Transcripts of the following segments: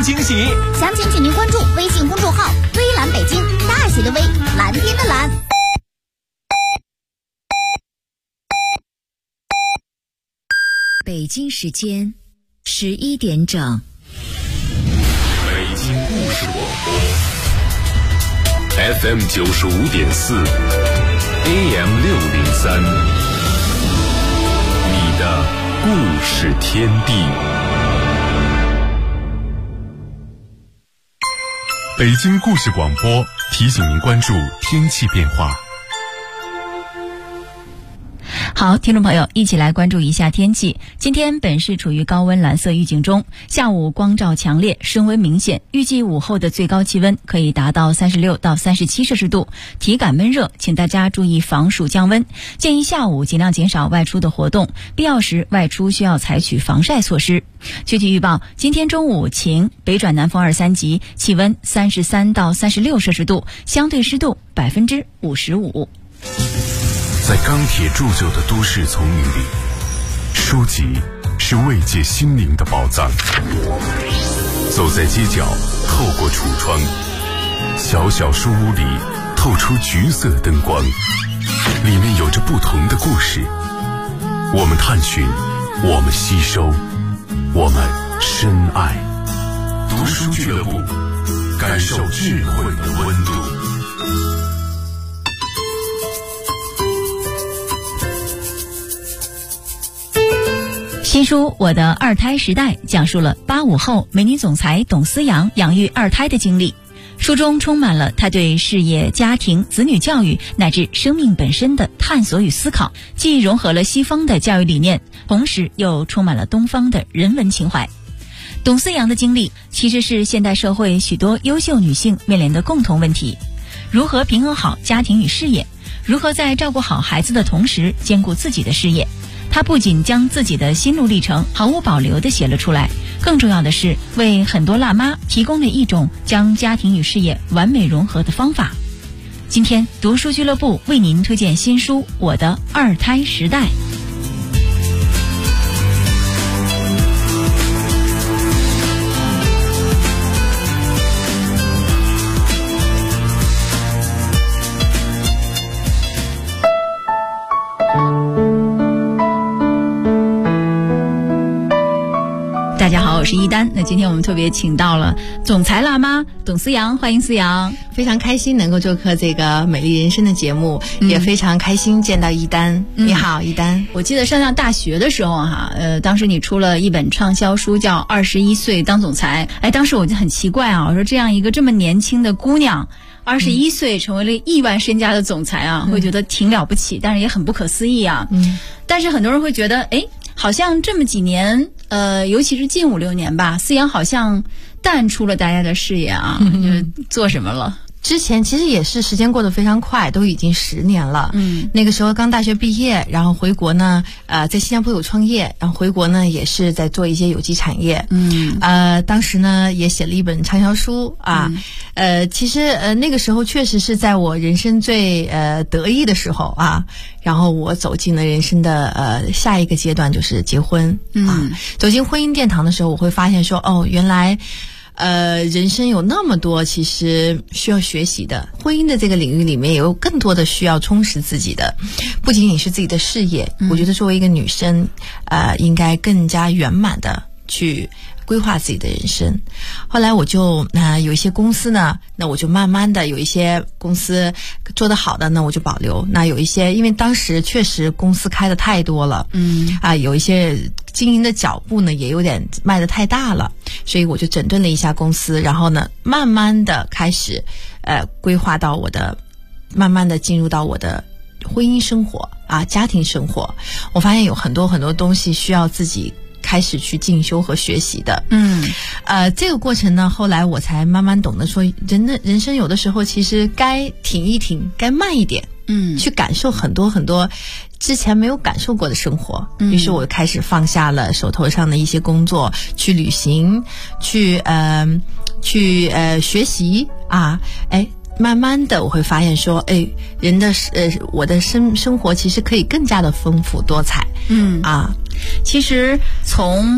惊喜。 详情请您关注微信公众号“微蓝北京”，大写的微，蓝天的蓝。 北京时间11点整。 北京故事广播 FM 95.4 AM 603，你的故事天地。 北京故事广播提醒您关注天气变化。 好，听众朋友，一起来关注一下天气。今天本市处于高温蓝色预警中，下午光照强烈，升温明显，预计午后的最高气温可以达到36到37摄氏度，体感闷热，请大家注意防暑降温。建议下午尽量减少外出的活动，必要时外出需要采取防晒措施。具体预报，今天中午晴，北转南风2、3级，气温33到36摄氏度，相对湿度55%。 在钢铁铸就的都市丛林里，书籍是慰藉心灵的宝藏。走在街角，透过橱窗，小小书屋里透出橘色灯光，里面有着不同的故事。我们探寻，我们吸收，我们深爱。读书俱乐部，感受智慧的温度。 新书《我的二胎时代》讲述了85后美女总裁董思阳养育二胎的经历。书中充满了她对事业、家庭、子女教育乃至生命本身的探索与思考，既融合了西方的教育理念，同时又充满了东方的人文情怀。董思阳的经历其实是现代社会许多优秀女性面临的共同问题：如何平衡好家庭与事业，如何在照顾好孩子的同时兼顾自己的事业。他不仅将自己的心路历程毫无保留地写了出来，更重要的是为很多辣妈提供了一种将家庭与事业完美融合的方法。今天读书俱乐部为您推荐新书《我的二胎时代》。大家好，我是一丹。那今天我们特别请到了总裁辣妈董思阳，欢迎思阳。 非常开心能够做客这个美丽人生的节目，也非常开心见到一丹。你好，一丹。 我记得上大学的时候当时你出了一本畅销书叫《21岁当总裁》。当时我就很奇怪我说这样一个这么年轻的姑娘，21岁成为了亿万身家的总裁会觉得挺了不起，但是也很不可思议但是很多人会觉得好像这么几年尤其是近5、6年吧，思阳好像淡出了大家的视野就是做什么了。 之前其实也是时间过得非常快，都已经10年了。那个时候刚大学毕业，然后回国呢，在新加坡有创业，然后回国呢也是在做一些有机产业。当时呢也写了一本畅销书其实那个时候确实是在我人生最得意的时候然后我走进了人生的下一个阶段，就是结婚走进婚姻殿堂的时候，我会发现说原来人生有那么多其实需要学习的，婚姻的这个领域里面也有更多的需要充实自己的，不仅仅是自己的事业。我觉得作为一个女生应该更加圆满的去规划自己的人生。后来我就有一些公司呢，那我就慢慢的有一些公司做得好的呢我就保留，那有一些因为当时确实公司开的太多了有一些经营的脚步呢也有点迈得太大了，所以我就整顿了一下公司，然后呢慢慢的开始规划到慢慢的进入到我的婚姻生活家庭生活。我发现有很多很多东西需要自己开始去进修和学习的。这个过程呢，后来我才慢慢懂得说，人生有的时候其实该停一停，该慢一点，去感受很多很多之前没有感受过的生活。于是我开始放下了手头上的一些工作，去旅行，去学习慢慢的我会发现说人的我的生活其实可以更加的丰富多彩。 其实从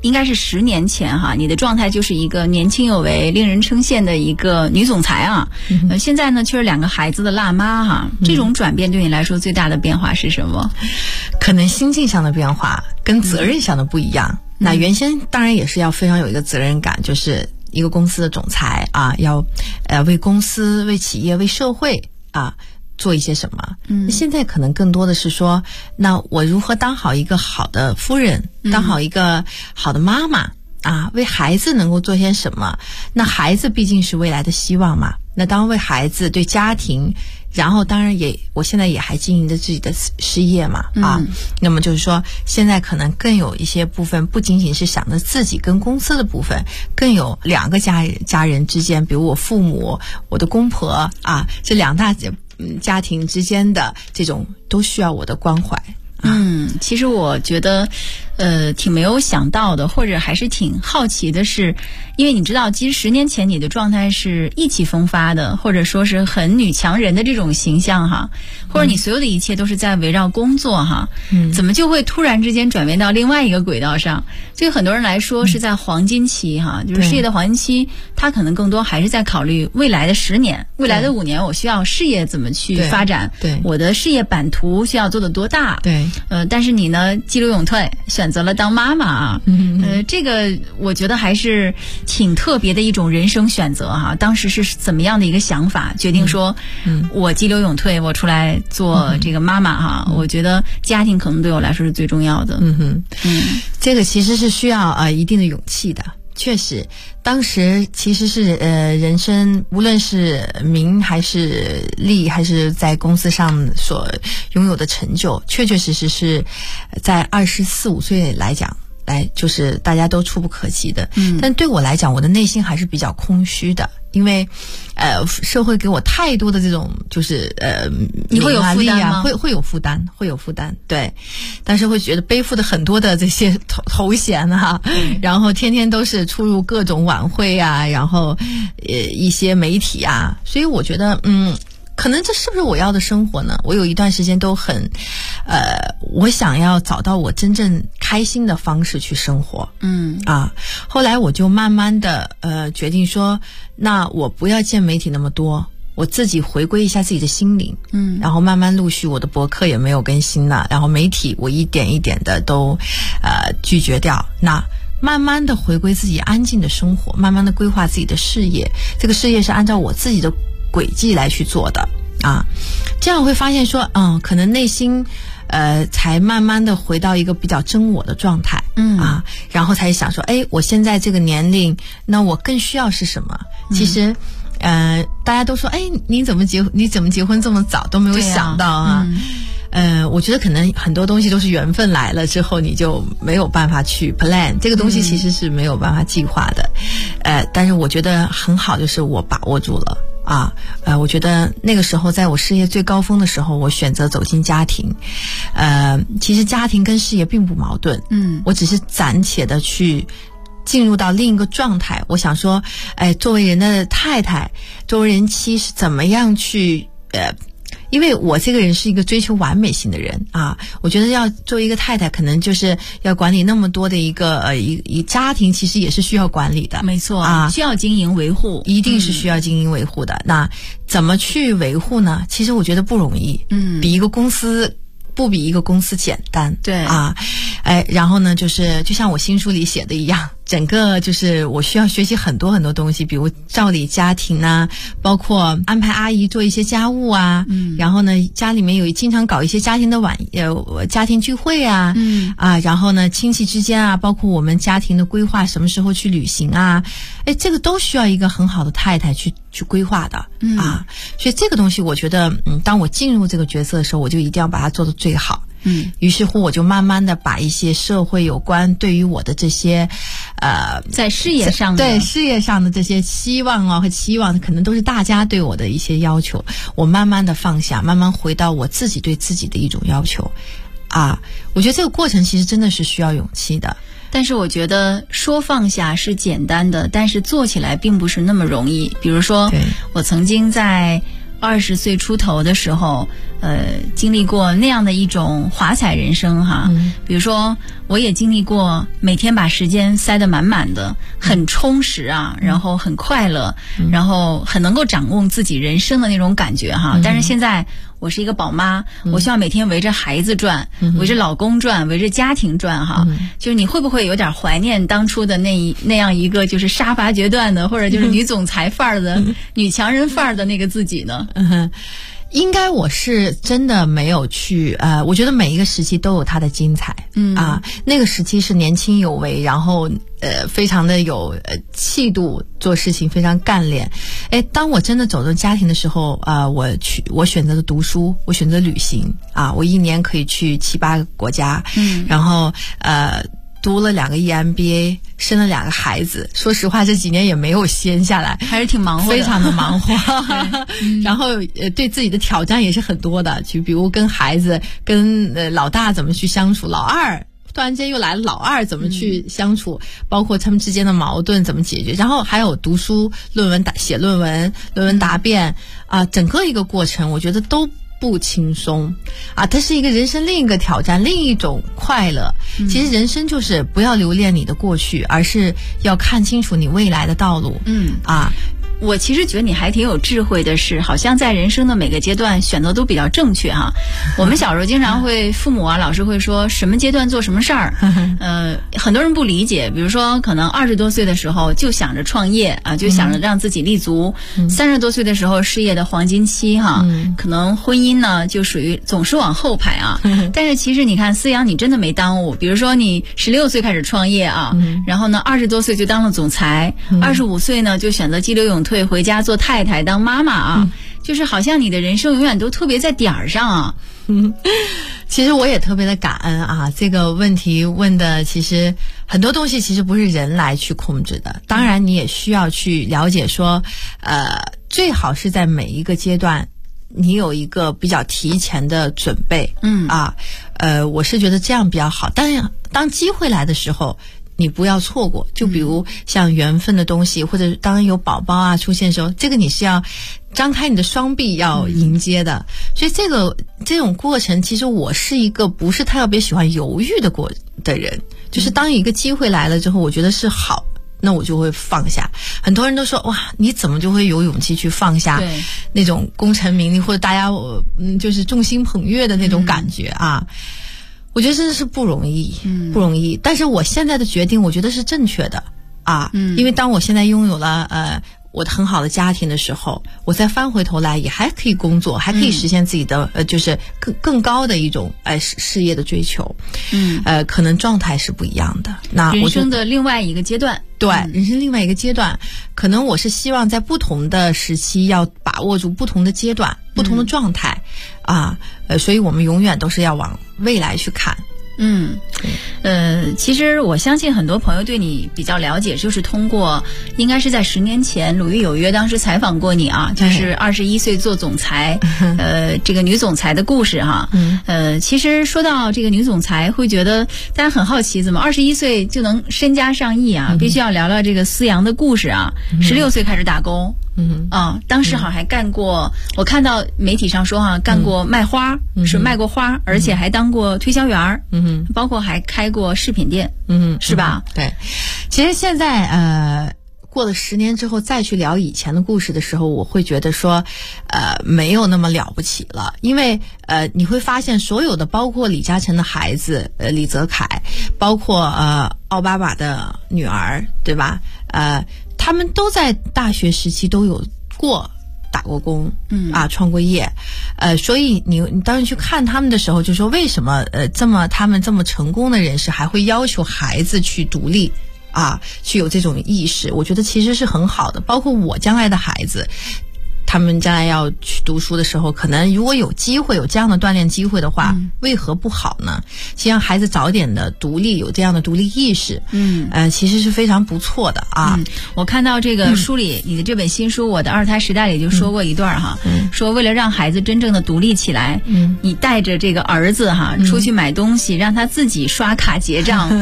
应该是10年前哈，你的状态就是一个年轻有为、令人称羡的一个女总裁啊。现在呢，却是2个孩子的辣妈哈。这种转变对你来说最大的变化是什么？ 可能心境上的变化跟责任上的不一样。那原先当然也是要非常有一个责任感，就是一个公司的总裁啊，要为公司、为企业、为社会啊做一些什么。现在可能更多的是说，那我如何当好一个好的夫人，当好一个好的妈妈啊，为孩子能够做些什么。那孩子毕竟是未来的希望嘛，那当为孩子对家庭，然后当然我现在也还经营着自己的事业嘛啊，那么就是说现在可能更有一些部分不仅仅是想着自己跟公司的部分，更有2个家人之间，比如我父母、我的公婆啊，这2大家庭之间的这种都需要我的关怀。 其实我觉得挺没有想到的，或者还是挺好奇的是，因为你知道其实10年前你的状态是意气风发的，或者说是很女强人的这种形象哈，或者你所有的一切都是在围绕工作哈，怎么就会突然之间转变到另外一个轨道上？对很多人来说是在黄金期哈，就是事业的黄金期，他可能更多还是在考虑未来的10年、未来的5年，我需要事业怎么去发展， 对我的事业版图需要做得多大， 对， 但是你呢激流勇退，选择了当妈妈啊，这个我觉得还是挺特别的一种人生选择哈。当时是怎么样的一个想法，决定说，我激流勇退，我出来做这个妈妈哈。我觉得家庭可能对我来说是最重要的。 这个其实是需要一定的勇气的。确实，当时其实是人生无论是名还是利，还是在公司上所拥有的成就，确确实实是在24、25岁来讲，就是大家都触不可及的。但对我来讲，我的内心还是比较空虚的，因为社会给我太多的这种就是你会有负担吗？ 会有负担，会有负担，对。但是会觉得背负的很多的这些头衔啊，然后天天都是出入各种晚会啊，然后一些媒体啊，所以我觉得可能这是不是我要的生活呢？我有一段时间都很我想要找到我真正开心的方式去生活。后来我就慢慢的决定说，那我不要见媒体那么多，我自己回归一下自己的心灵。然后慢慢陆续我的博客也没有更新了，然后媒体我一点一点的都拒绝掉。那慢慢的回归自己安静的生活，慢慢的规划自己的事业，这个事业是按照我自己的轨迹来去做的啊，这样会发现说，可能内心才慢慢的回到一个比较真我的状态。然后才想说，我现在这个年龄，那我更需要是什么？其实大家都说，你怎么结婚这么早，都没有想到啊。我觉得可能很多东西都是缘分来了之后，你就没有办法去 plan 这个东西，其实是没有办法计划的。但是我觉得很好，就是我把握住了啊。我觉得那个时候在我事业最高峰的时候，我选择走进家庭。其实家庭跟事业并不矛盾。我只是暂且的去进入到另一个状态。我想说，作为人的太太，作为人妻是怎么样去因为我这个人是一个追求完美型的人啊，我觉得要做一个太太，可能就是要管理那么多的一个一家庭，其实也是需要管理的。 没错啊，需要经营维护， 一定是需要经营维护的。那怎么去维护呢？其实我觉得不容易。比一个公司简单。对啊，然后呢，就像我新书里写的一样，整个就是我需要学习很多很多东西，比如照理家庭啊，包括安排阿姨做一些家务啊，然后呢，家里面经常搞一些家庭的家庭聚会啊，然后呢，亲戚之间啊，包括我们家庭的规划，什么时候去旅行啊，这个都需要一个很好的太太去规划的啊，所以这个东西我觉得，当我进入这个角色的时候，我就一定要把它做得最好。于是乎我就慢慢的把一些社会有关对于我的这些在事业上的这些希望和期望，可能都是大家对我的一些要求，我慢慢的放下，慢慢回到我自己对自己的一种要求啊。我觉得这个过程其实真的是需要勇气的。 但是我觉得说放下是简单的，但是做起来并不是那么容易。比如说我曾经在 20岁出头的时候，经历过那样的一种华彩人生哈。比如说，我也经历过每天把时间塞得满满的，很充实啊，然后很快乐，然后很能够掌控自己人生的那种感觉哈。但是现在我是一个宝妈，我希望每天围着孩子转，围着老公转，围着家庭转哈。就是你会不会有点怀念当初的那样一个就是杀伐决断的，或者就是女总裁范儿的、女强人范儿的那个自己呢？ 应该我是真的没有去我觉得每一个时期都有它的精彩。那个时期是年轻有为，然后非常的有气度，做事情非常干练。当我真的走进家庭的时候我选择了读书，我选择旅行我一年可以去7、8个国家，然后读了2个EMBA， 生了2个孩子。说实话，这几年也没有闲下来， 还是挺忙活的， 非常的忙活。然后对自己的挑战也是很多的，就比如跟孩子，跟老大怎么去相处，老二突然间又来了，老二怎么去相处，包括他们之间的矛盾怎么解决，然后还有读书、写论文、论文答辩整个一个过程，我觉得都不轻松它是一个人生另一个挑战，另一种快乐。其实人生就是不要留恋你的过去，而是要看清楚你未来的道路。 我其实觉得你还挺有智慧的，是好像在人生的每个阶段选择都比较正确哈。我们小时候经常会父母老师会说什么阶段做什么事儿，很多人不理解。比如说可能20多岁的时候就想着创业就想着让自己立足，30多岁的时候事业的黄金期哈，可能婚姻呢就属于总是往后排但是其实你看思阳你真的没耽误，比如说你16岁开始创业然后呢20多岁就当了总裁，25岁呢就选择激流勇退回家做太太当妈妈就是好像你的人生永远都特别在点儿上其实我也特别的感恩这个问题问的，其实很多东西其实不是人来去控制的，当然你也需要去了解说最好是在每一个阶段你有一个比较提前的准备我是觉得这样比较好。但是当机会来的时候你不要错过，就比如像缘分的东西，或者当有宝宝出现的时候，这个你是要张开你的双臂要迎接的。所以这种过程，其实我是一个不是特别喜欢犹豫的人，就是当一个机会来了之后，我觉得是好，那我就会放下。很多人都说哇，你怎么就会有勇气去放下那种功成名利或者大家就是众星捧月的那种感觉我觉得真的是不容易，不容易。但是我现在的决定，我觉得是正确的因为当我现在拥有了我的很好的家庭的时候，我再翻回头来也还可以工作，还可以实现自己的就是更高的一种事业的追求。可能状态是不一样的。那人生的另外一个阶段， 对，人生另外一个阶段，可能我是希望在不同的时期要把握住不同的阶段、不同的状态所以我们永远都是要往未来去看。 其实我相信很多朋友对你比较了解，就是通过应该是在10年前鲁豫有约当时采访过你就是21岁做总裁这个女总裁的故事其实说到这个女总裁，会觉得大家很好奇，怎么21岁就能身家上亿必须要聊聊这个思阳的故事16岁开始打工当时好像还干过，我看到媒体上说干过卖花，是卖过花，而且还当过推销员包括还开过饰品店是吧？ 对。其实现在过了10年之后再去聊以前的故事的时候，我会觉得说没有那么了不起了。因为你会发现所有的包括李嘉诚的孩子李泽楷，包括奥巴马的女儿，对吧？他们都在大学时期都有打过工创过业所以你当时去看他们的时候，就说为什么他们这么成功的人士还会要求孩子去独立去有这种意识，我觉得其实是很好的。包括我将来的孩子，他们将来要去读书的时候，可能如果有机会有这样的锻炼机会的话为何不好呢？希望孩子早点的独立，有这样的独立意识其实是非常不错的我看到这个书里你的这本新书我的二胎时代里就说过一段说为了让孩子真正的独立起来你带着这个儿子出去买东西让他自己刷卡结账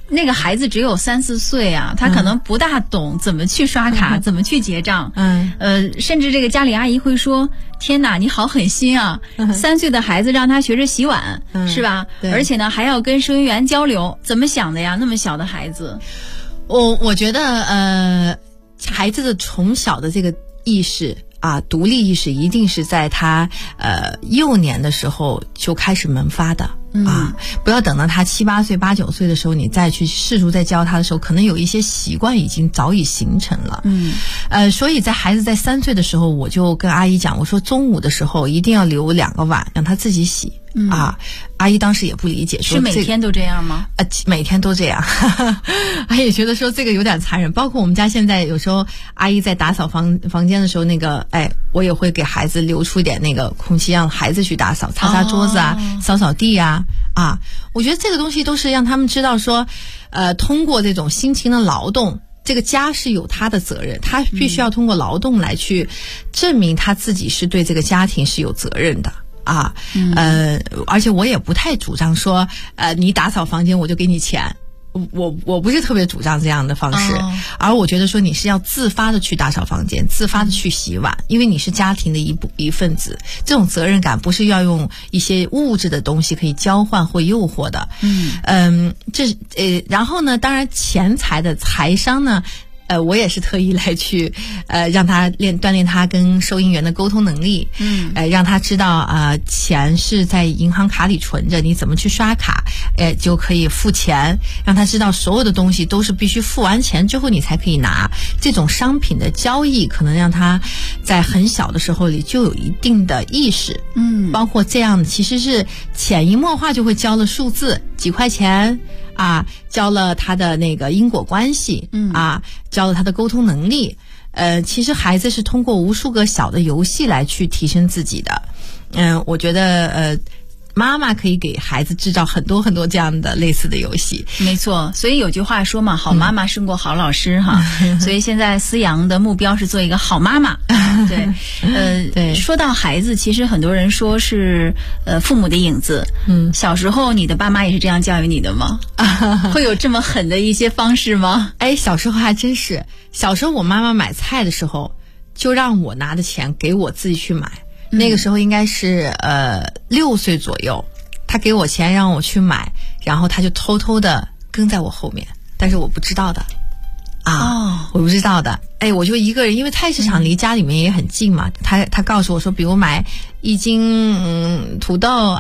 那个孩子只有3、4岁啊，他可能不大懂怎么去刷卡，怎么去结账。甚至这个家里阿姨会说：“天哪，你好狠心啊！3岁的孩子让他学着洗碗，是吧？而且呢，还要跟收银员交流，怎么想的呀？那么小的孩子。” 我觉得孩子的从小的这个意识啊，独立意识一定是在他幼年的时候就开始萌发的。不要等到他7、8岁、8、9岁的时候，你再去试图再教他的时候，可能有一些习惯已经早已形成了。所以在孩子在3岁的时候，我就跟阿姨讲，我说中午的时候一定要留2个碗让他自己洗。阿姨当时也不理解，说是每天都这样吗？ 每天都这样。阿姨也觉得说这个有点残忍。包括我们家现在有时候阿姨在打扫房间的时候，我也会给孩子留出一点那个空隙，让孩子去打扫，擦擦桌子啊，扫扫地啊。我觉得这个东西都是让他们知道说，通过这种辛勤的劳动，这个家是有他的责任，他必须要通过劳动来去证明他自己是对这个家庭是有责任的。而且我也不太主张说，你打扫房间我就给你钱，我不是特别主张这样的方式，而我觉得说你是要自发的去打扫房间，自发的去洗碗，因为你是家庭的一份子，这种责任感不是要用一些物质的东西可以交换或诱惑的。然后呢，当然钱财的财商呢，我也是特意来去让他锻炼他跟收银员的沟通能力，让他知道钱是在银行卡里存着，你怎么去刷卡就可以付钱，让他知道所有的东西都是必须付完钱之后你才可以拿。这种商品的交易可能让他在很小的时候里就有一定的意识，包括这样其实是潜移默化就会教了数字，几块钱教了他的那个因果关系，教了他的沟通能力。其实孩子是通过无数个小的游戏来去提升自己的。我觉得妈妈可以给孩子制造很多很多这样的类似的游戏。 没错，所以有句话说嘛，好妈妈胜过好老师哈。所以现在思阳的目标是做一个好妈妈。对，说到孩子，其实很多人说是父母的影子。小时候你的爸妈也是这样教育你的吗？会有这么狠的一些方式吗？ 小时候还真是。小时候我妈妈买菜的时候，就让我拿的钱给我自己去买。那个时候应该是6岁左右，他给我钱让我去买，然后他就偷偷的跟在我后面，但是我不知道的。我不知道的。我就一个人，因为菜市场离家里面也很近嘛。他告诉我说，比如买1斤土豆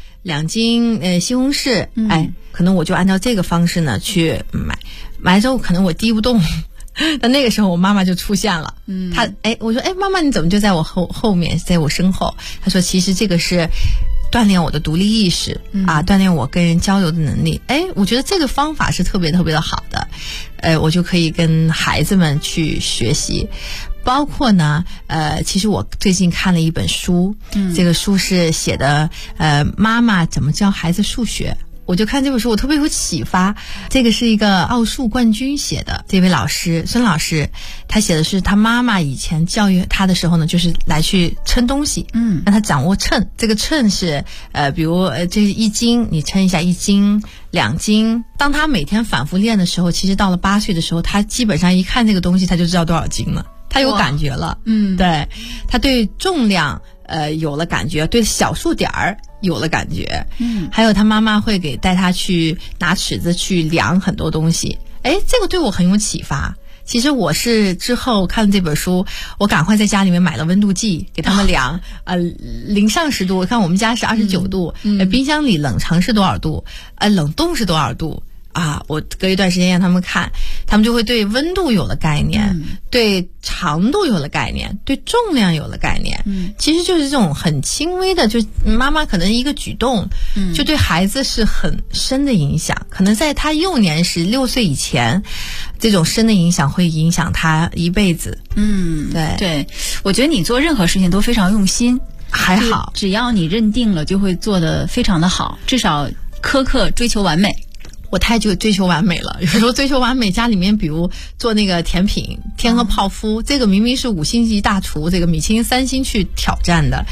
2斤西红柿，可能我就按照这个方式呢去买之后可能我提不动。但那个时候我妈妈就出现了。我说妈妈你怎么就在我后面，在我身后？她说其实这个是锻炼我的独立意识锻炼我跟人交流的能力。我觉得这个方法是特别特别的好的。我就可以跟孩子们去学习。包括呢其实我最近看了一本书，这个书是写的妈妈怎么教孩子数学。我就看这本书，我特别有启发。这个是一个奥数冠军写的，这位老师孙老师，他写的是他妈妈以前教育他的时候呢，就是来去称东西，让他掌握秤。这个秤是比如这是1斤，你称一下1斤2斤。当他每天反复练的时候，其实到了8岁的时候，他基本上一看这个东西他就知道多少斤了，他有感觉了。对，他对重量有了感觉，对小数点儿有了感觉。还有他妈妈会带他去拿尺子去量很多东西。这个对我很有启发。其实我是之后看了这本书，我赶快在家里面买了温度计给他们量，0上10度，我看我们家是29度，冰箱里冷藏是多少度，冷冻是多少度。我隔一段时间让他们看，他们就会对温度有了概念，对长度有了概念，对重量有了概念。其实就是这种很轻微的，就妈妈可能一个举动，就对孩子是很深的影响。可能在他幼年时6岁以前，这种深的影响会影响他一辈子。 对，我觉得你做任何事情都非常用心， 还好， 只要你认定了，就会做得非常的好，至少苛刻追求完美。 我太追求完美了，有时候追求完美，家里面比如做那个甜品天鹅泡芙，这个明明是5星级大厨，这个米其林3星去挑战的，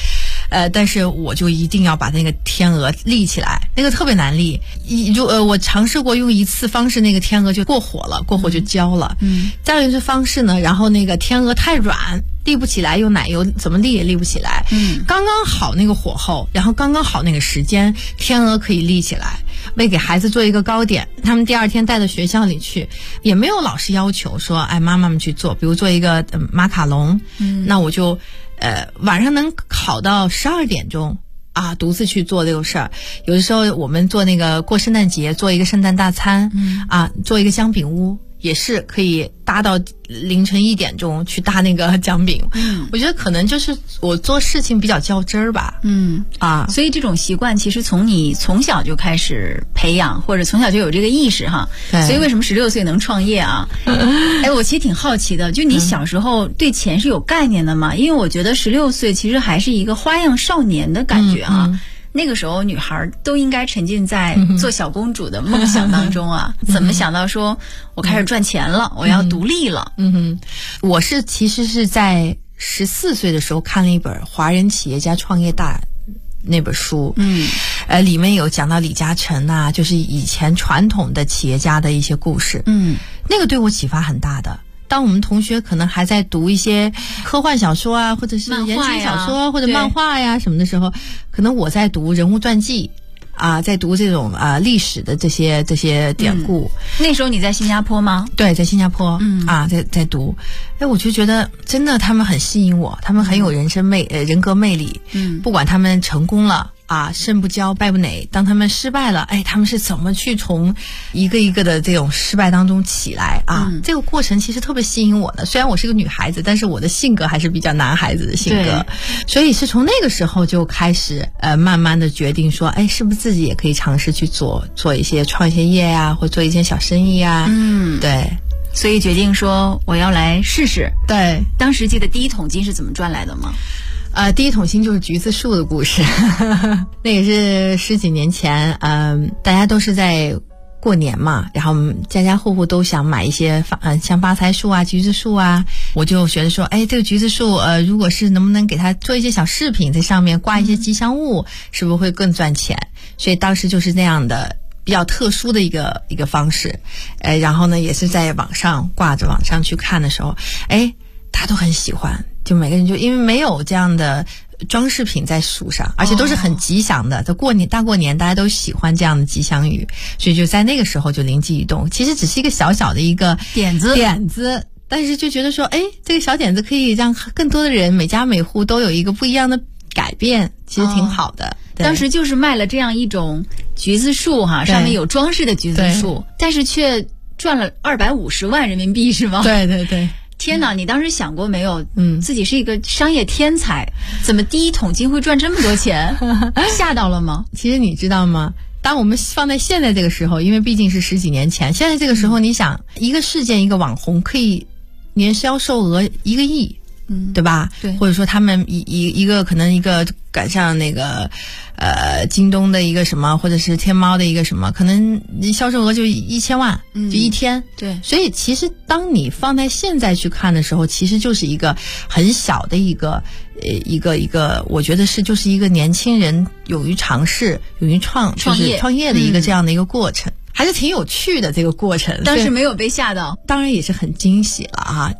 但是我就一定要把那个天鹅立起来，那个特别难立。我尝试过用一次方式，那个天鹅就过火了，过火就焦了。再有一次方式呢，然后那个天鹅太软，立不起来，用奶油怎么立也立不起来。刚刚好那个火候，然后刚刚好那个时间，天鹅可以立起来。为给孩子做一个糕点，他们第二天带到学校里去，也没有老师要求说，哎，妈妈们去做，比如做一个马卡龙，那我就晚上能考到12点钟啊，独自去做这个事儿。有的时候我们做那个过圣诞节，做一个圣诞大餐，做一个姜饼屋，也是可以搭到凌晨1点钟去搭那个姜饼。我觉得可能就是我做事情比较较真儿吧。 所以这种习惯其实从你从小就开始培养，或者从小就有这个意识哈。所以为什么16岁能创业啊？哎，我其实挺好奇的，就你小时候对钱是有概念的吗？因为我觉得16岁其实还是一个花样少年的感觉啊。那个时候女孩都应该沉浸在做小公主的梦想当中啊，怎么想到说我开始赚钱了，我要独立了？ 我其实是在14岁的时候看了一本《华人企业家创业大》那本书，里面有讲到李嘉诚啊，就是以前传统的企业家的一些故事，那个对我启发很大的。当我们同学可能还在读一些科幻小说啊，或者是言情小说或者漫画呀什么的时候，可能我在读人物传记啊，在读这种历史的这些典故。 那时候你在新加坡吗？ 对，在新加坡在读。哎，我就觉得真的他们很吸引我，他们很有人格魅力。不管他们成功了胜不骄败不馁，当他们失败了，哎，他们是怎么去从一个一个的这种失败当中起来这个过程其实特别吸引我的。虽然我是个女孩子，但是我的性格还是比较男孩子的性格，所以是从那个时候就开始慢慢的决定说，哎，是不是自己也可以尝试去做一些创一些业呀，或做一些小生意啊。对， 所以决定说我要来试试。 对， 当时记得第一桶金是怎么赚来的吗？ 第一桶金就是橘子树的故事那也是10几年前，大家都是在过年嘛，然后家家户户都想买一些像发财树啊、橘子树啊，我就觉得说，哎，这个橘子树如果是能不能给它做一些小饰品，在上面挂一些吉祥物，是不是会更赚钱？所以当时就是那样的比较特殊的一个方式。然后呢，也是在网上挂着，网上去看的时候，哎，大家都很喜欢。就每个人就因为没有这样的装饰品在树上，而且都是很吉祥的。在大过年大家都喜欢这样的吉祥语，所以就在那个时候就灵机一动，其实只是一个小小的一个点子，但是就觉得说，哎，这个小点子可以让更多的人每家每户都有一个不一样的改变，其实挺好的。 当时就是卖了这样一种橘子树上面有装饰的橘子树，但是却赚了250万人民币是吗？ 对对对。 天哪，你当时想过没有？自己是一个商业天才，怎么第一桶金会赚这么多钱？吓到了吗？ 其实你知道吗？当我们放在现在这个时候，因为毕竟是10几年前，现在这个时候，你想一个事件，一个网红可以年销售额1个亿，对吧？ 对， 或者说他们一个可能一个赶上那个京东的一个什么，或者是天猫的一个什么，可能销售额就1000万，就一天。 对， 所以其实当你放在现在去看的时候，其实就是一个很小的一个，我觉得就是一个年轻人勇于尝试、勇于创业的一个这样的一个过程，还是挺有趣的这个过程。 当时没有被吓到， 当然也是很惊喜了啊。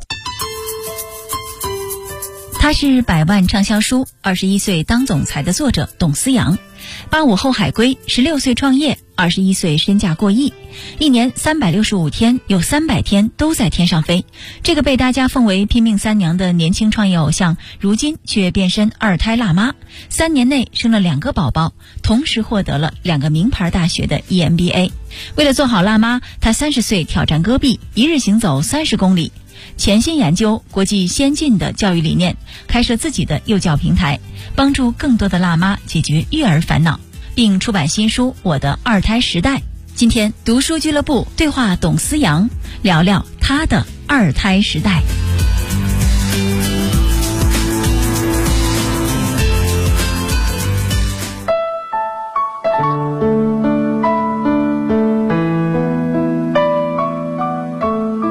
他是100万畅销书21岁当总裁的作者董思洋，85后海归，16岁创业，21岁身价过亿，一年365天有300天都在天上飞。这个被大家奉为拼命三娘的年轻创业偶像，如今却变身2胎辣妈，3年内生了2个宝宝，同时获得了2个名牌大学的 EMBA。为了做好辣妈，她30岁挑战戈壁，一日行走30公里。潜心研究国际先进的教育理念，开设自己的幼教平台，帮助更多的辣妈解决育儿烦恼，并出版新书《我的2胎时代》。今天读书俱乐部对话董思洋，聊聊他的2胎时代。其实很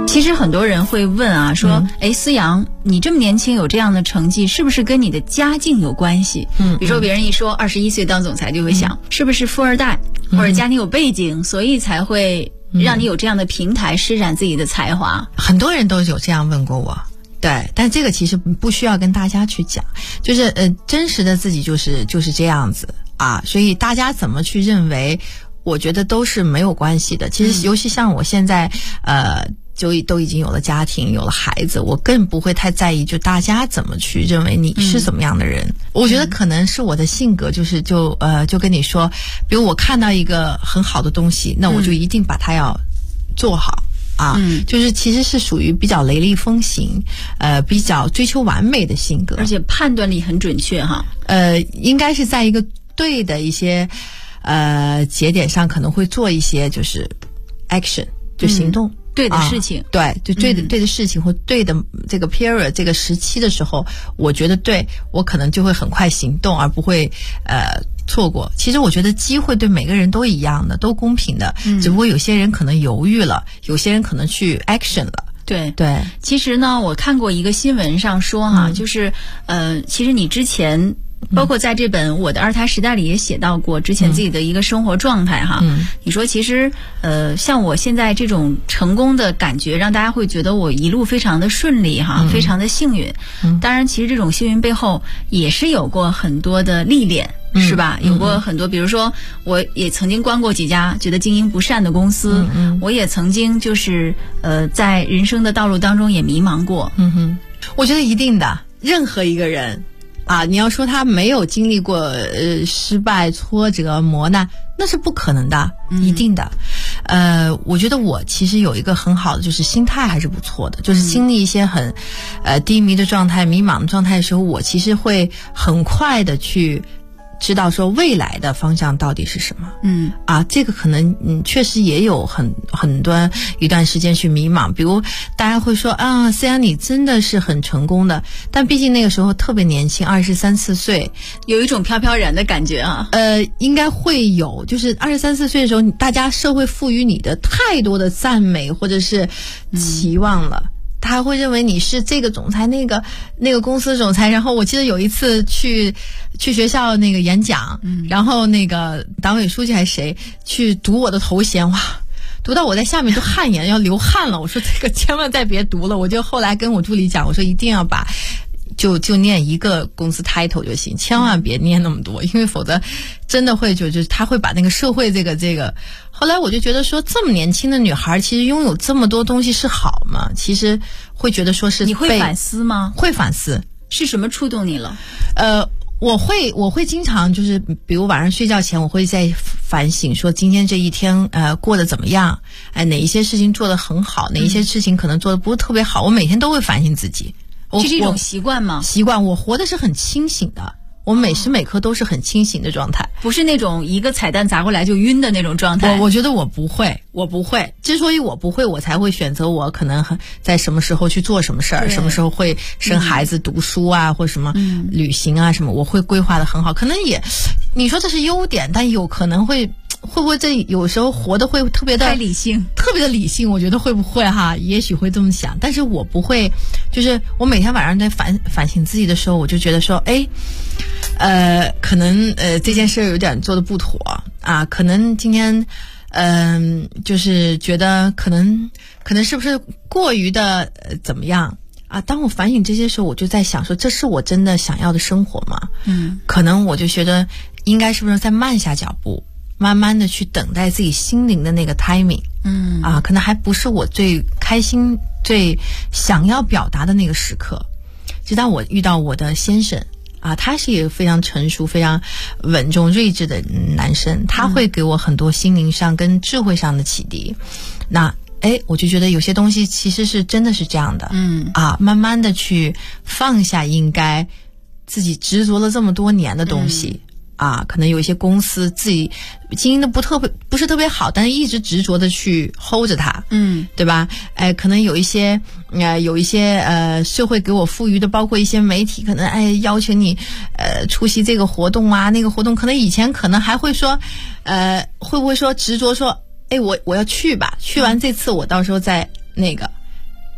很多人会问啊，说思阳，你这么年轻有这样的成绩，是不是跟你的家境有关系？比如说别人一说21岁当总裁，就会想是不是富二代或者家庭有背景，所以才会让你有这样的平台施展自己的才华。 很多人都有这样问过我。对，但这个其实不需要跟大家去讲，就是真实的自己就是这样子啊，所以大家怎么去认为，我觉得都是没有关系的。其实尤其像我现在就都已经有了家庭，有了孩子，我更不会太在意就大家怎么去认为你是怎么样的人。我觉得可能是我的性格，就跟你说，比如我看到一个很好的东西，那我就一定把它要做好。就是其实是属于比较雷厉风行，比较追求完美的性格， 而且判断力很准确哈。 应该是在一个对的一些节点上，可能会做一些就是 action， 就行动。 对的事情， 对，就对的事情或对的这个 period 这个时期的时候，我觉得对我可能就会很快行动，而不会错过。其实我觉得机会对每个人都一样的，都公平的，只不过有些人可能犹豫了，有些人可能去 action 了。 对， 其实呢，我看过一个新闻上说哈，就是其实你之前。包括在这本《我的二胎时代》里也写到过之前自己的一个生活状态哈。你说其实像我现在这种成功的感觉，让大家会觉得我一路非常的顺利哈，非常的幸运。当然，其实这种幸运背后也是有过很多的历练，是吧？有过很多，比如说我也曾经关过几家觉得经营不善的公司，我也曾经就是在人生的道路当中也迷茫过。 我觉得一定的，任何一个人。你要说他没有经历过失败、挫折、磨难，那是不可能的，一定的。我觉得我其实有一个很好的，就是心态还是不错的，就是经历一些很低迷的状态、迷茫的状态的时候，我其实会很快的去知道说未来的方向到底是什么。这个可能确实也有很多一段时间去迷茫，比如大家会说虽然你真的是很成功的，但毕竟那个时候特别年轻，23、24岁， 有一种飘飘然的感觉啊。 应该会有，就是23、24岁的时候，大家社会赋予你的太多的赞美或者是期望了。他会认为你是这个总裁，那个公司的总裁。然后我记得有一次去学校那个演讲，然后那个党委书记还是谁去读我的头衔，哇，读到我在下面都汗颜，要流汗了。我说这个千万再别读了。我就后来跟我助理讲，我说一定要把就念一个公司 title 就行，千万别念那么多，因为否则真的会就是他会把那个社会这个。后来我就觉得说，这么年轻的女孩其实拥有这么多东西是好吗？其实会觉得说是。 你会反思吗？ 会反思。 是什么触动你了？ 我会经常就是比如晚上睡觉前，我会在反省说今天这一天过得怎么样，哪一些事情做得很好，哪一些事情可能做得不是特别好，我每天都会反省自己。 这是一种习惯吗？ 习惯，我活的是很清醒的，我每时每刻都是很清醒的状态， 不是那种一个彩蛋砸过来就晕的那种状态。 我觉得我不会。之所以我不会，我才会选择我可能在什么时候去做什么事儿，什么时候会生孩子、读书啊，或什么旅行啊什么，我会规划的很好。可能也，你说这是优点，但有可能会不会这有时候活的会特别的太理性， 特别的理性？我觉得会不会哈？也许会这么想，但是我不会。就是我每天晚上在反省自己的时候，我就觉得说，可能这件事有点做的不妥啊，可能今天就是觉得可能是不是过于的怎么样啊？当我反省这些时候，我就在想说，这是我真的想要的生活吗？可能我就觉得应该是不是再慢下脚步，慢慢的去等待自己心灵的那个 timing。可能还不是我最开心、最想要表达的那个时刻。直到我遇到我的先生他是一个非常成熟、非常稳重、睿智的男生，他会给我很多心灵上跟智慧上的启迪。那我就觉得有些东西其实是真的是这样的。慢慢的去放下应该自己执着了这么多年的东西。可能有一些公司自己经营的不是特别好，但是一直执着的去 hold 着它，对吧？可能有一些社会给我赋予的，包括一些媒体，可能要求你出席这个活动啊，那个活动，可能以前可能还会说，会不会说执着说，我要去吧，去完这次我到时候再那个。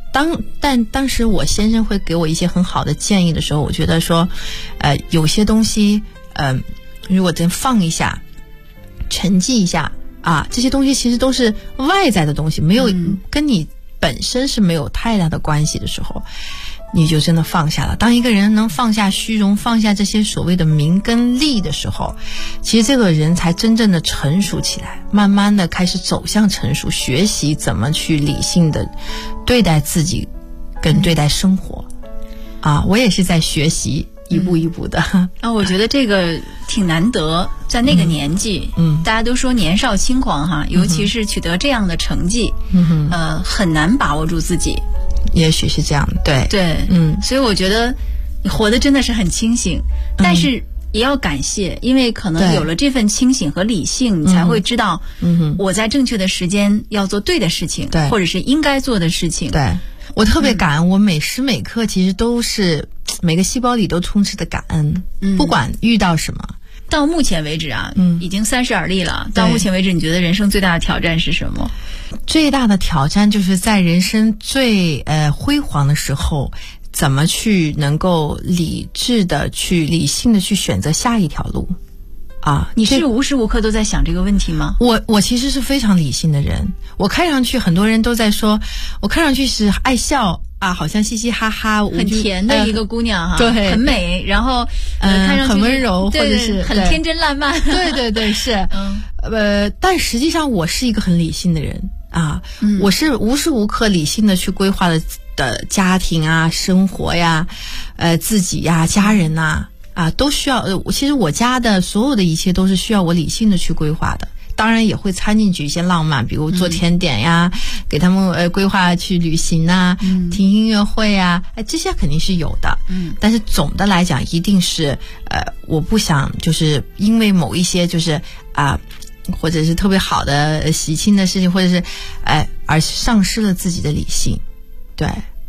但当时我先生会给我一些很好的建议的时候，我觉得说，有些东西，如果真放一下，沉寂一下啊，这些东西其实都是外在的东西，没有跟你本身是没有太大的关系的时候，你就真的放下了。当一个人能放下虚荣，放下这些所谓的名跟利的时候，其实这个人才真正的成熟起来，慢慢的开始走向成熟，学习怎么去理性的对待自己跟对待生活啊。我也是在学习，一步一步的我觉得这个挺难得，在那个年纪，大家都说年少轻狂哈，尤其是取得这样的成绩，很难把握住自己。 也许是这样的，对， 所以我觉得你活得真的是很清醒，但是也要感谢，因为可能有了这份清醒和理性，你才会知道，我在正确的时间要做对的事情，或者是应该做的事情。 对，我特别感恩，我每时每刻其实都是每个细胞里都充斥的感恩，不管遇到什么。 到目前为止啊，已经30而立了。到目前为止，你觉得人生最大的挑战是什么？ 最大的挑战就是在人生最辉煌的时候，怎么去能够理性的去选择下一条路啊？ 你是无时无刻都在想这个问题吗？ 我其实是非常理性的人，我看上去很多人都在说，我看上去是爱笑啊，好像嘻嘻哈哈， 很甜的一个姑娘哈， 对， 很美，然后看上去很温柔，或者是很天真烂漫， 对是，但实际上我是一个很理性的人啊，我是无时无刻理性的去规划的家庭啊、生活呀、自己呀、家人呐啊，都需要。其实我家的所有的一切都是需要我理性的去规划的。当然也会掺进去一些浪漫，比如做甜点呀，给他们规划去旅行啊，听音乐会啊，这些肯定是有的。但是总的来讲，一定是我不想就是因为某一些就是或者是特别好的喜庆的事情，或者是而丧失了自己的理性。对，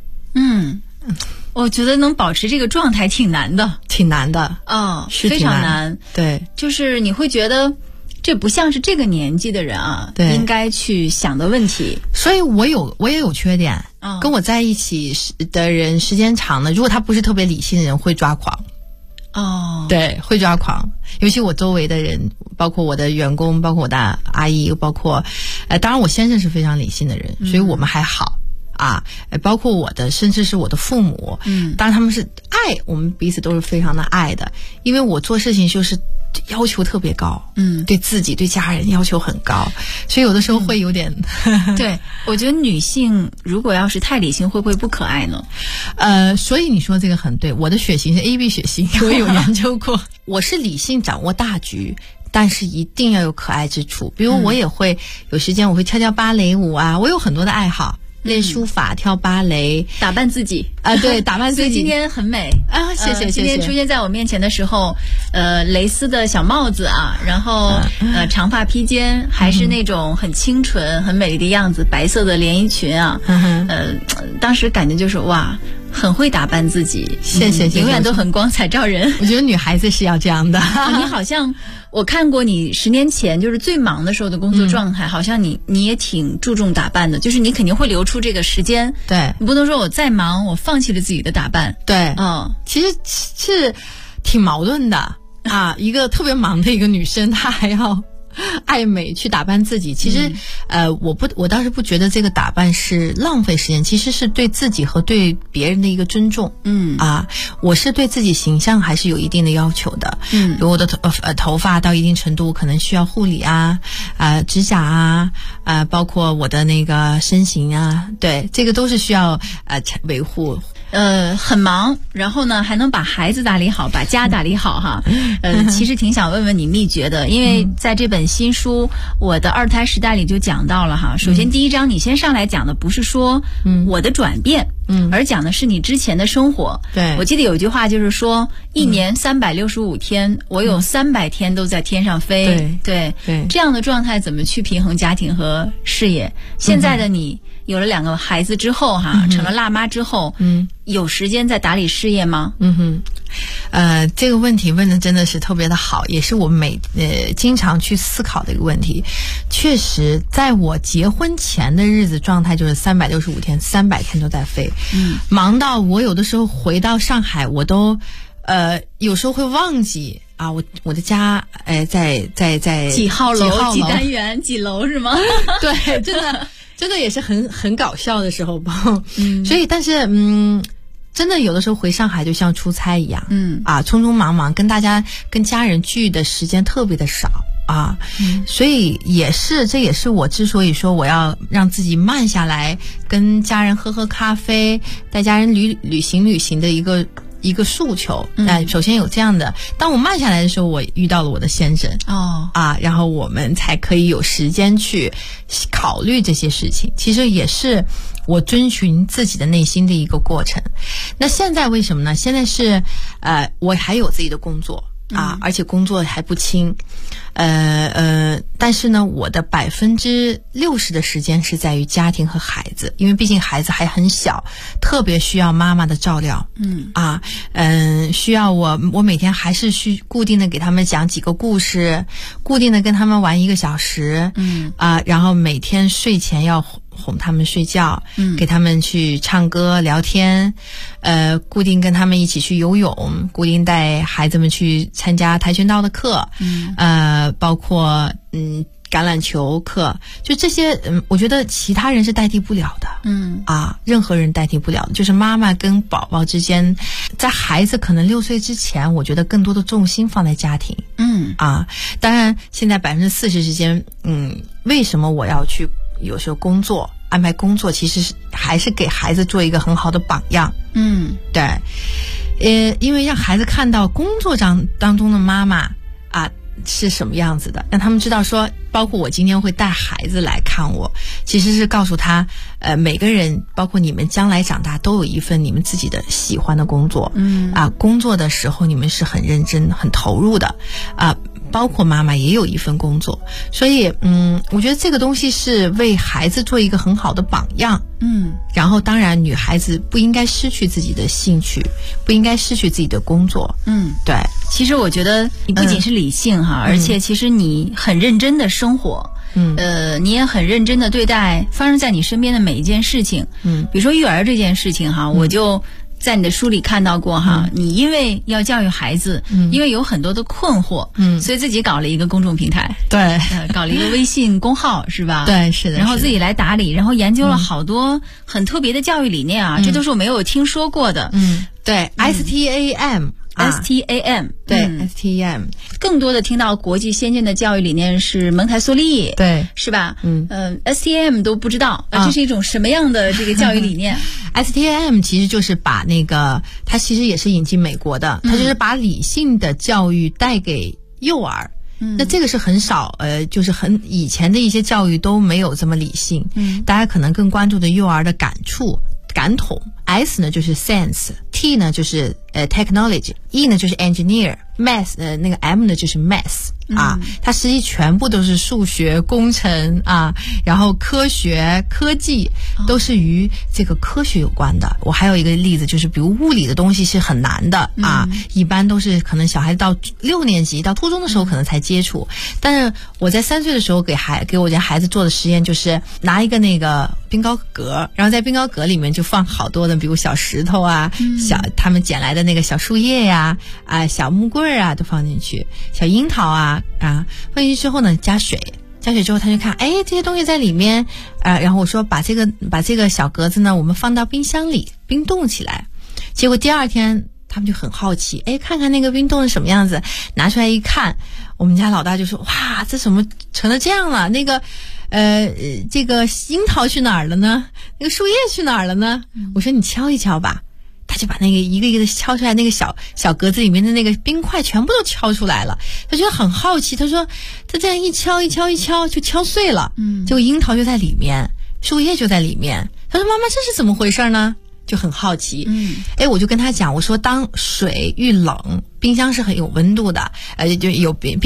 我觉得能保持这个状态挺难的， 是非常难。 对， 就是你会觉得这不像是这个年纪的人啊，应该去想的问题。 所以我也有缺点，跟我在一起的人时间长了，如果他不是特别理性的人，会抓狂。对，会抓狂。尤其我周围的人，包括我的员工，包括我的阿姨，包括当然我先生是非常理性的人，所以我们还好。包括我的，甚至是我的父母，当然他们是爱，我们彼此都是非常的爱的，因为我做事情就是要求特别高，对自己对家人要求很高，所以有的时候会有点对，我觉得女性如果要是太理性，会不会不可爱呢？ 所以你说这个很对，我的血型是 AB 血型，我有研究过，我是理性掌握大局，但是一定要有可爱之处，比如我也会有时间我会跳跳芭蕾舞啊，我有很多的爱好。练书法、跳芭蕾、 打扮自己对，打扮自己。 所以今天很美啊，谢谢。 今天出现在我面前的时候，蕾丝的小帽子啊，然后长发披肩，还是那种很清纯、很美丽的样子，白色的连衣裙啊，当时感觉就是哇，很会打扮自己， 谢谢， 永远都很光彩照人。 我觉得女孩子是要这样的。 你好像我看过你10年前就是最忙的时候的工作状态，好像你也挺注重打扮的，就是你肯定会留出这个时间。 对， 你不能说我再忙，我放弃了自己的打扮。 对，其实是挺矛盾的啊。一个特别忙的一个女生，她还要爱美去打扮自己，其实我倒是不觉得这个打扮是浪费时间，其实是对自己和对别人的一个尊重。我是对自己形象还是有一定的要求的。比如我的头发到一定程度可能需要护理指甲包括我的那个身形对，这个都是需要维护。 很忙，然后呢还能把孩子打理好，把家打理好哈。其实挺想问问你秘诀的，因为在这本新书《我的二胎时代》里就讲到了哈。首先第一章你先上来讲的不是说我的转变，而讲的是你之前的生活。 对， 我记得有一句话就是说，1年365天，我有300天都在天上飞。对，这样的状态怎么去平衡家庭和事业？现在的你有了2个孩子之后哈，成了辣妈之后，有时间在打理事业吗？ 这个问题问的真的是特别的好，也是我经常去思考的一个问题。确实，在我结婚前的日子状态就是365天，300天都在飞，忙到我有的时候回到上海，我都有时候会忘记啊，我的家在几号楼、几单元、几楼是吗？ 对，真的也是很搞笑的时候吧。所以但是真的有的时候回上海就像出差一样，匆匆忙忙，跟家人聚的时间特别的少啊，所以这也是我之所以说我要让自己慢下来，跟家人喝咖啡，带家人旅行的一个诉求。首先有这样的，当我慢下来的时候，我遇到了我的先生然后我们才可以有时间去考虑这些事情。其实也是我遵循自己的内心的一个过程。那现在为什么呢？现在是我还有自己的工作而且工作还不轻，但是呢，我的60%的时间是在于家庭和孩子，因为毕竟孩子还很小，特别需要妈妈的照料，需要我每天还是去固定的给他们讲几个故事，固定的跟他们玩1个小时，然后每天睡前要哄他们睡觉，给他们去唱歌聊天，固定跟他们一起去游泳，固定带孩子们去参加跆拳道的课，包括橄榄球课，就这些，我觉得其他人是代替不了的，任何人代替不了的，就是妈妈跟宝宝之间，在孩子可能6岁之前，我觉得更多的重心放在家庭，当然现在40%时间，为什么我要去有时候安排工作，其实还是给孩子做一个很好的榜样，对，因为让孩子看到工作当中的妈妈是什么样子的，让他们知道说，包括我今天会带孩子来看我，其实是告诉他，每个人，包括你们将来长大，都有一份你们自己的喜欢的工作，工作的时候你们是很认真、很投入的，包括妈妈也有一份工作，所以我觉得这个东西是为孩子做一个很好的榜样，然后当然女孩子不应该失去自己的兴趣，不应该失去自己的工作，对。 其实我觉得你不仅是理性而且其实你很认真的生活，你也很认真的对待发生在你身边的每一件事情，比如说育儿这件事情我就在你的书里看到过你因为要教育孩子，因为有很多的困惑，所以自己搞了一个公众平台， 对， 搞了一个微信公号是吧？ 对，是的。 然后自己来打理，然后研究了好多很特别的教育理念这都是我没有听说过的。 对，STAM。 对 ，STAM， 更多的听到国际先进的教育理念是蒙台梭利， 对， 是吧？STAM 都不知道，这是一种什么样的这个教育理念 ？STAM 其实就是把它其实也是引进美国的，它就是把理性的教育带给幼儿。那这个是很少，就是以前的一些教育都没有这么理性，大家可能更关注的幼儿的感统。S 呢就是 sense，T 呢就是technology，E 呢就是 engineer，math 那个 M 呢就是 math 它实际全部都是数学、工程然后科学、科技都是与这个科学有关的。我还有一个例子，就是比如物理的东西是很难的一般都是可能小孩到6年级到初中的时候可能才接触，但是我在3岁的时候给我家孩子做的实验就是拿一个那个冰糕格，然后在冰糕格里面就放好多的比如小石头他们捡来的那个小树叶小木棍都放进去，小樱桃放进去之后呢加水之后他就看这些东西在里面然后我说把这个小格子呢我们放到冰箱里冰冻起来，结果第二天他们就很好奇看看那个冰冻是什么样子，拿出来一看，我们家老大就说哇这怎么成了这样了，那个这个樱桃去哪儿了呢？那个树叶去哪儿了呢？我说你敲一敲吧，他就把那个一个一个的敲出来，那个小格子里面的那个冰块全部都敲出来了。他觉得很好奇，他说他这样一敲就敲碎了，结果樱桃就在里面，树叶就在里面。他说妈妈这是怎么回事呢？就很好奇，我就跟他讲，我说当水遇冷，冰箱是很有温度的，就有